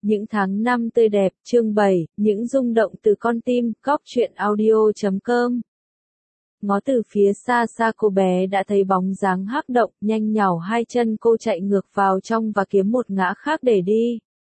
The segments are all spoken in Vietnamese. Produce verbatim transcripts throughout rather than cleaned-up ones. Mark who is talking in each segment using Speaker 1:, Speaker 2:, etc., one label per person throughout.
Speaker 1: Những tháng năm tươi đẹp, chương bảy, những rung động từ con tim, góc truyện audio chấm com. Ngó từ phía xa xa cô bé đã thấy bóng dáng Hắc Động, nhanh nhảu hai chân cô chạy ngược vào trong và kiếm một ngã khác để đi.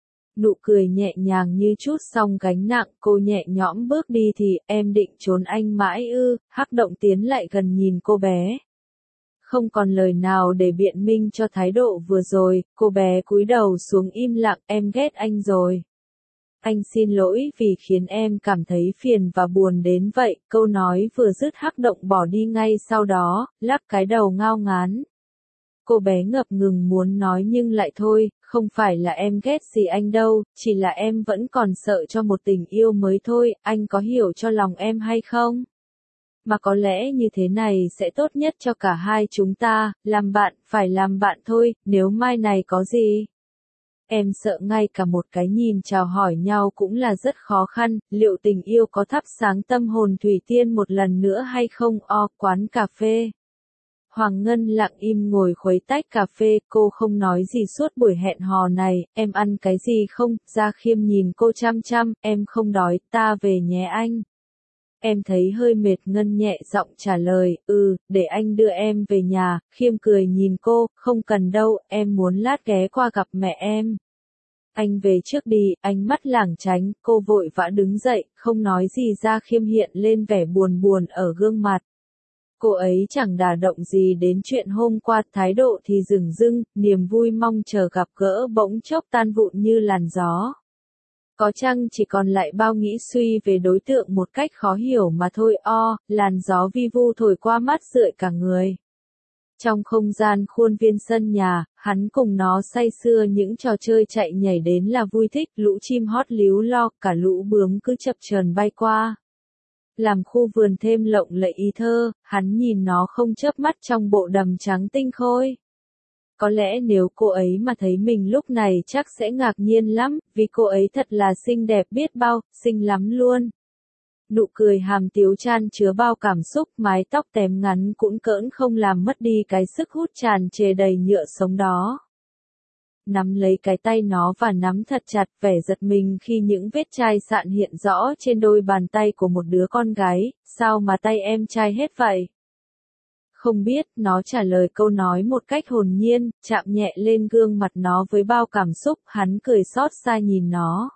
Speaker 1: Nụ cười nhẹ nhàng như chút xong gánh nặng, cô nhẹ nhõm bước đi thì, em định trốn anh mãi ư? Hắc Động tiến lại gần nhìn cô bé. Không còn lời nào để biện minh cho thái độ vừa rồi, cô bé cúi đầu xuống im lặng, em ghét anh rồi. Anh xin lỗi vì khiến em cảm thấy phiền và buồn đến vậy, câu nói vừa dứt Hắc Động bỏ đi ngay sau đó, lắc cái đầu ngao ngán. Cô bé ngập ngừng muốn nói nhưng lại thôi, không phải là em ghét gì anh đâu, chỉ là em vẫn còn sợ cho một tình yêu mới thôi, anh có hiểu cho lòng em hay không? Mà có lẽ như thế này sẽ tốt nhất cho cả hai chúng ta, làm bạn, phải làm bạn thôi, nếu mai này có gì. Em sợ ngay cả một cái nhìn chào hỏi nhau cũng là rất khó khăn, liệu tình yêu có thắp sáng tâm hồn Thủy Tiên một lần nữa hay không? O, quán cà phê. Hoàng Ngân lặng im ngồi khuấy tách cà phê, cô không nói gì suốt buổi hẹn hò này, em ăn cái gì không? Gia Khiêm nhìn cô chăm chăm, em không đói, ta về nhé anh. Em thấy hơi mệt, Ngân nhẹ giọng trả lời, ừ, để anh đưa em về nhà. Khiêm cười nhìn cô, không cần đâu, em muốn lát ghé qua gặp mẹ em. Anh về trước đi, ánh mắt lảng tránh, cô vội vã đứng dậy, không nói gì. Gia Khiêm hiện lên vẻ buồn buồn ở gương mặt. Cô ấy chẳng đả động gì đến chuyện hôm qua, thái độ thì dửng dưng, niềm vui mong chờ gặp gỡ bỗng chốc tan vụn như làn gió. Có chăng chỉ còn lại bao nghĩ suy về đối tượng một cách khó hiểu mà thôi. O, làn gió vi vu thổi qua mắt rượi cả người. Trong không gian khuôn viên sân nhà, hắn cùng nó say sưa những trò chơi chạy nhảy đến là vui thích, lũ chim hót líu lo, cả lũ bướm cứ chập chờn bay qua. Làm khu vườn thêm lộng lẫy ý thơ, hắn nhìn nó không chớp mắt trong bộ đầm trắng tinh khôi. Có lẽ nếu cô ấy mà thấy mình lúc này chắc sẽ ngạc nhiên lắm, vì cô ấy thật là xinh đẹp biết bao, xinh lắm luôn. Nụ cười hàm tiếu chan chứa bao cảm xúc, mái tóc tém ngắn cũng cỡn không làm mất đi cái sức hút tràn trề đầy nhựa sống đó. Nắm lấy cái tay nó và nắm thật chặt, vẻ giật mình khi những vết chai sạn hiện rõ trên đôi bàn tay của một đứa con gái, sao mà tay em chai hết vậy? Không biết, nó trả lời câu nói một cách hồn nhiên, chạm nhẹ lên gương mặt nó với bao cảm xúc, hắn cười xót xa nhìn nó.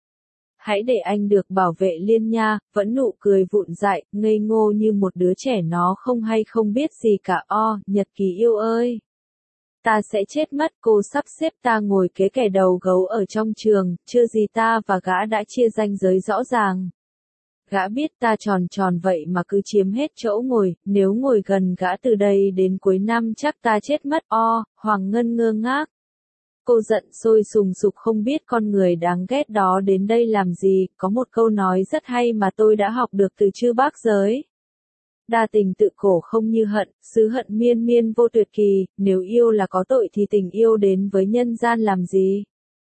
Speaker 1: Hãy để anh được bảo vệ Liên nha, vẫn nụ cười vụn dại, ngây ngô như một đứa trẻ nó không hay không biết gì cả. O, Nhật Ký yêu ơi! Ta sẽ chết mất, cô sắp xếp ta ngồi kế kẻ đầu gấu ở trong trường, chưa gì ta và gã đã chia ranh giới rõ ràng. Gã biết ta tròn tròn vậy mà cứ chiếm hết chỗ ngồi, nếu ngồi gần gã từ đây đến cuối năm chắc ta chết mất. O, Hoàng Ngân ngơ ngác. Cô giận sôi sùng sục không biết con người đáng ghét đó đến đây làm gì, có một câu nói rất hay mà tôi đã học được từ chư bác giới. Đa tình tự khổ không như hận, xứ hận miên miên vô tuyệt kỳ, nếu yêu là có tội thì tình yêu đến với nhân gian làm gì?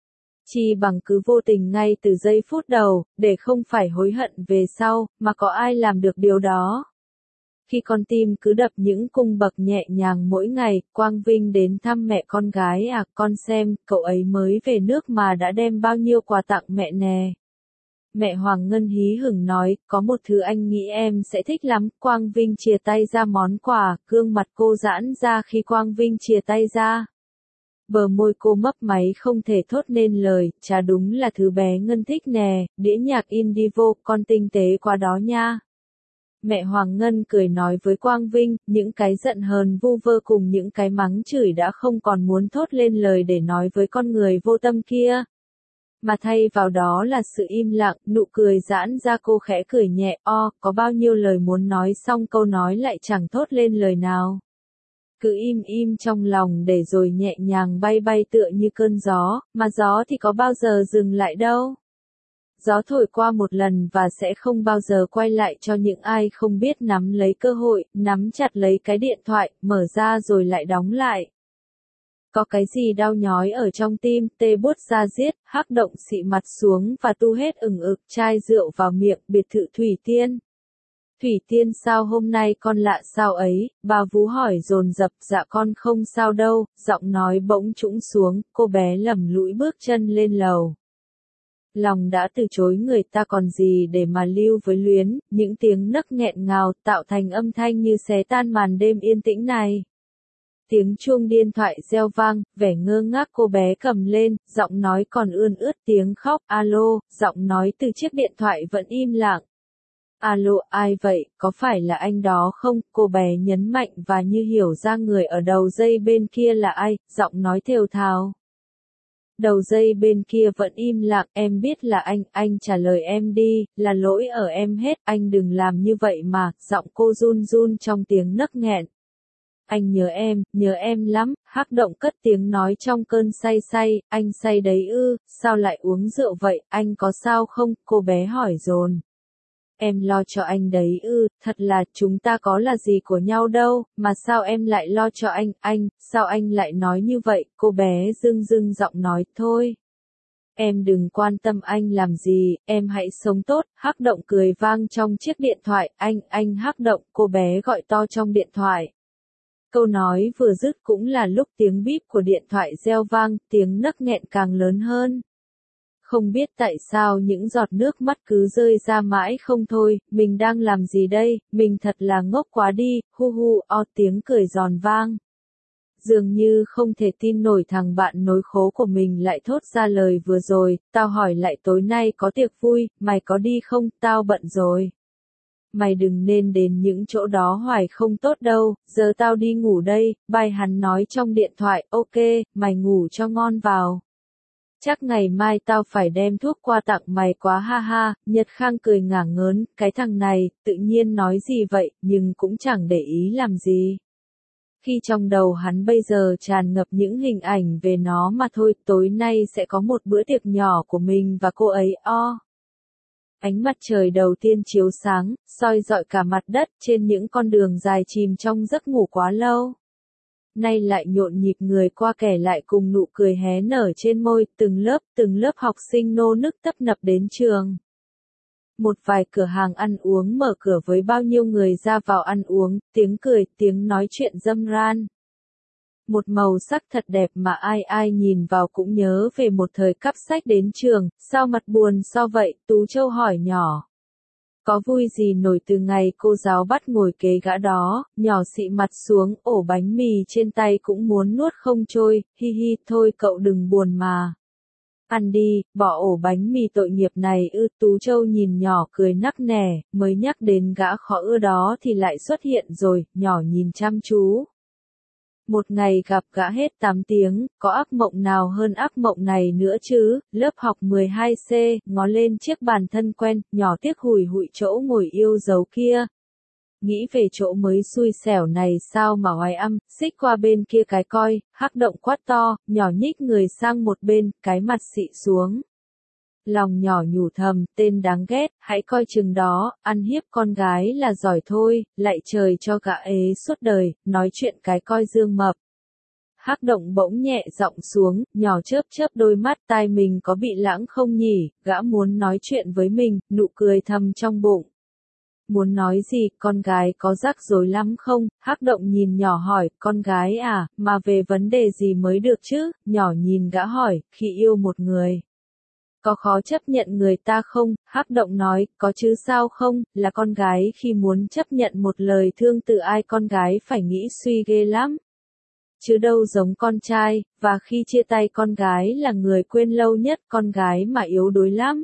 Speaker 1: Chi bằng cứ vô tình ngay từ giây phút đầu, để không phải hối hận về sau, mà có ai làm được điều đó? Khi con tim cứ đập những cung bậc nhẹ nhàng mỗi ngày, Quang Vinh đến thăm mẹ con gái à, con xem, cậu ấy mới về nước mà đã đem bao nhiêu quà tặng mẹ nè. Mẹ Hoàng Ngân hí hửng nói, có một thứ anh nghĩ em sẽ thích lắm. Quang Vinh chìa tay ra món quà, gương mặt cô giãn ra khi Quang Vinh chìa tay ra. Bờ môi cô mấp máy không thể thốt nên lời, chà đúng là thứ bé Ngân thích nè, đĩa nhạc Indivo, con tinh tế quá đó nha. Mẹ Hoàng Ngân cười nói với Quang Vinh, những cái giận hờn vu vơ cùng những cái mắng chửi đã không còn muốn thốt lên lời để nói với con người vô tâm kia. Mà thay vào đó là sự im lặng, nụ cười giãn ra, cô khẽ cười nhẹ. O, có bao nhiêu lời muốn nói xong câu nói lại chẳng thốt lên lời nào. Cứ im im trong lòng để rồi nhẹ nhàng bay bay tựa như cơn gió, mà gió thì có bao giờ dừng lại đâu. Gió thổi qua một lần và sẽ không bao giờ quay lại cho những ai không biết nắm lấy cơ hội, nắm chặt lấy cái điện thoại, mở ra rồi lại đóng lại. Có cái gì đau nhói ở trong tim, tê buốt da diết, Hắc Động xị mặt xuống và tu hết ửng ực chai rượu vào miệng. Biệt thự Thủy Tiên. Thủy Tiên sao hôm nay con lạ sao ấy, bà Vú hỏi dồn dập. Dạ con không sao đâu, giọng nói bỗng trũng xuống, cô bé lầm lũi bước chân lên lầu. Lòng đã từ chối người ta còn gì để mà lưu với luyến, những tiếng nấc nghẹn ngào tạo thành âm thanh như xé tan màn đêm yên tĩnh này. Tiếng chuông điện thoại reo vang, vẻ ngơ ngác cô bé cầm lên, giọng nói còn ươn ướt tiếng khóc, alo, giọng nói từ chiếc điện thoại vẫn im lặng. Alo, ai vậy, có phải là anh đó không? Cô bé nhấn mạnh và như hiểu ra người ở đầu dây bên kia là ai, giọng nói thều thào. Đầu dây bên kia vẫn im lặng, em biết là anh, anh trả lời em đi, là lỗi ở em hết, anh đừng làm như vậy mà, giọng cô run run trong tiếng nấc nghẹn. Anh nhớ em, nhớ em lắm, Hắc Động cất tiếng nói trong cơn say say, anh say đấy ư, sao lại uống rượu vậy, anh có sao không, cô bé hỏi dồn. Em lo cho anh đấy ư, thật là chúng ta có là gì của nhau đâu, mà sao em lại lo cho anh, anh, sao anh lại nói như vậy, cô bé dưng dưng giọng nói, thôi. Em đừng quan tâm anh làm gì, em hãy sống tốt, Hắc Động cười vang trong chiếc điện thoại, anh, anh Hắc Động, cô bé gọi to trong điện thoại. Câu nói vừa dứt cũng là lúc tiếng bíp của điện thoại reo vang, tiếng nấc nghẹn càng lớn hơn. Không biết tại sao những giọt nước mắt cứ rơi ra mãi không thôi, mình đang làm gì đây, mình thật là ngốc quá đi, hu hu, o tiếng cười giòn vang. Dường như không thể tin nổi thằng bạn nối khố của mình lại thốt ra lời vừa rồi, tao hỏi lại tối nay có tiệc vui, mày có đi không, tao bận rồi. Mày đừng nên đến những chỗ đó hoài không tốt đâu, giờ tao đi ngủ đây, bài hắn nói trong điện thoại, ok, mày ngủ cho ngon vào. Chắc ngày mai tao phải đem thuốc qua tặng mày quá ha ha, Nhật Khang cười ngả ngớn, cái thằng này, tự nhiên nói gì vậy, nhưng cũng chẳng để ý làm gì. Khi trong đầu hắn bây giờ tràn ngập những hình ảnh về nó mà thôi, tối nay sẽ có một bữa tiệc nhỏ của mình và cô ấy o. Ánh mặt trời đầu tiên chiếu sáng, soi rọi cả mặt đất trên những con đường dài chìm trong giấc ngủ quá lâu. Nay lại nhộn nhịp người qua kẻ lại cùng nụ cười hé nở trên môi, từng lớp, từng lớp học sinh nô nức tấp nập đến trường. Một vài cửa hàng ăn uống mở cửa với bao nhiêu người ra vào ăn uống, tiếng cười, tiếng nói chuyện râm ran. Một màu sắc thật đẹp mà ai ai nhìn vào cũng nhớ về một thời cắp sách đến trường, sao mặt buồn sao vậy, Tú Châu hỏi nhỏ. Có vui gì nổi từ ngày cô giáo bắt ngồi kế gã đó, nhỏ xị mặt xuống, ổ bánh mì trên tay cũng muốn nuốt không trôi, hi hi, thôi cậu đừng buồn mà. Ăn đi, bỏ ổ bánh mì tội nghiệp này ư, Tú Châu nhìn nhỏ cười nắc nẻ, mới nhắc đến gã khó ưa đó thì lại xuất hiện rồi, nhỏ nhìn chăm chú. Một ngày gặp gã hết tám tiếng, có ác mộng nào hơn ác mộng này nữa chứ, lớp học mười hai C, ngó lên chiếc bàn thân quen, nhỏ tiếc hùi hụi chỗ ngồi yêu dấu kia. Nghĩ về chỗ mới xui xẻo này sao mà oái âm, xích qua bên kia cái coi, Hắc Động quát to, nhỏ nhích người sang một bên, cái mặt xị xuống. Lòng nhỏ nhủ thầm, tên đáng ghét, hãy coi chừng đó, ăn hiếp con gái là giỏi thôi, lại trời cho gã ế suốt đời, nói chuyện cái coi dương mập. Hắc Động bỗng nhẹ giọng xuống, nhỏ chớp chớp đôi mắt, tai mình có bị lãng không nhỉ, gã muốn nói chuyện với mình, nụ cười thầm trong bụng. Muốn nói gì, con gái có rắc rối lắm không? Hắc Động nhìn nhỏ hỏi, con gái à, mà về vấn đề gì mới được chứ? Nhỏ nhìn gã hỏi, khi yêu một người. Có khó chấp nhận người ta không? Hắc Động nói, có chứ sao không, là con gái khi muốn chấp nhận một lời thương từ ai con gái phải nghĩ suy ghê lắm. Chứ đâu giống con trai, và khi chia tay con gái là người quên lâu nhất, con gái mà yếu đuối lắm.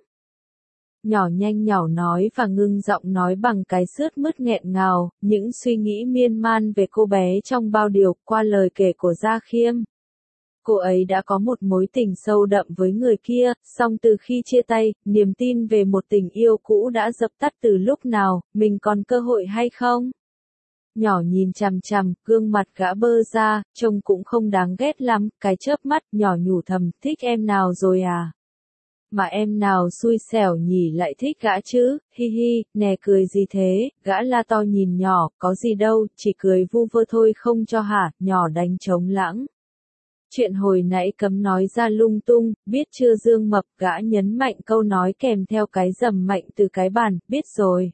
Speaker 1: Nhỏ nhanh nhỏ nói và ngưng giọng nói bằng cái sướt mứt nghẹn ngào, những suy nghĩ miên man về cô bé trong bao điều qua lời kể của Gia Khiêm. Cô ấy đã có một mối tình sâu đậm với người kia, song từ khi chia tay, niềm tin về một tình yêu cũ đã dập tắt từ lúc nào, mình còn cơ hội hay không? Nhỏ nhìn chằm chằm, gương mặt gã bơ ra, trông cũng không đáng ghét lắm, cái chớp mắt, nhỏ nhủ thầm, thích em nào rồi à? Mà em nào xui xẻo nhỉ lại thích gã chứ, hi hi, nè cười gì thế, gã la to nhìn nhỏ, có gì đâu, chỉ cười vu vơ thôi không cho hả, nhỏ đánh trống lãng. Chuyện hồi nãy cấm nói ra lung tung, biết chưa Dương Mập, gã nhấn mạnh câu nói kèm theo cái dầm mạnh từ cái bàn, biết rồi.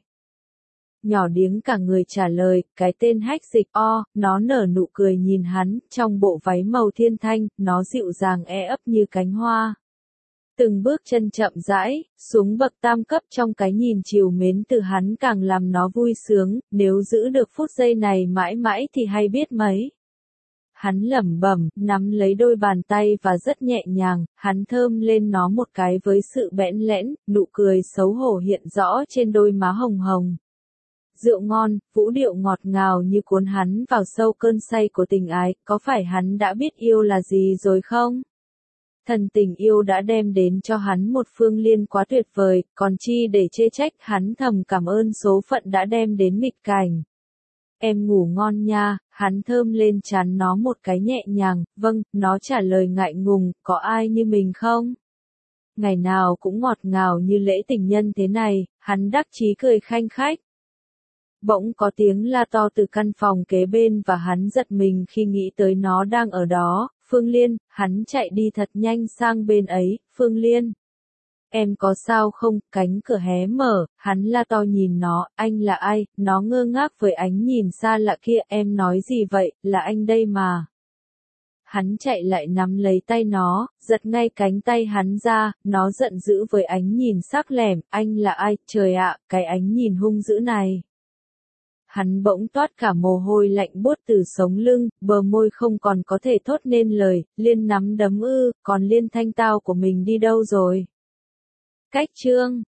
Speaker 1: Nhỏ điếng cả người trả lời, cái tên hách dịch o, nó nở nụ cười nhìn hắn, trong bộ váy màu thiên thanh, nó dịu dàng e ấp như cánh hoa. Từng bước chân chậm rãi, xuống bậc tam cấp trong cái nhìn trìu mến từ hắn càng làm nó vui sướng, nếu giữ được phút giây này mãi mãi thì hay biết mấy. Hắn lẩm bẩm, nắm lấy đôi bàn tay và rất nhẹ nhàng, hắn thơm lên nó một cái với sự bẽn lẽn, nụ cười xấu hổ hiện rõ trên đôi má hồng hồng. Rượu ngon, vũ điệu ngọt ngào như cuốn hắn vào sâu cơn say của tình ái, có phải hắn đã biết yêu là gì rồi không? Thần tình yêu đã đem đến cho hắn một Phương Liên quá tuyệt vời, còn chi để chê trách, hắn thầm cảm ơn số phận đã đem đến nghịch cảnh. Em ngủ ngon nha, hắn thơm lên trán nó một cái nhẹ nhàng, vâng, nó trả lời ngại ngùng, có ai như mình không? Ngày nào cũng ngọt ngào như lễ tình nhân thế này, hắn đắc chí cười khanh khách. Bỗng có tiếng la to từ căn phòng kế bên và hắn giật mình khi nghĩ tới nó đang ở đó. Phương Liên, hắn chạy đi thật nhanh sang bên ấy, Phương Liên. Em có sao không, cánh cửa hé mở, hắn la to nhìn nó, anh là ai, nó ngơ ngác với ánh nhìn xa lạ kia, em nói gì vậy, là anh đây mà. Hắn chạy lại nắm lấy tay nó, giật ngay cánh tay hắn ra, nó giận dữ với ánh nhìn sắc lẻm, anh là ai, trời ạ, cái ánh nhìn hung dữ này. Hắn bỗng toát cả mồ hôi lạnh buốt từ sống lưng, bờ môi không còn có thể thốt nên lời, Liên nắm đấm ư, còn Liên thanh tao của mình đi đâu rồi? Cách chương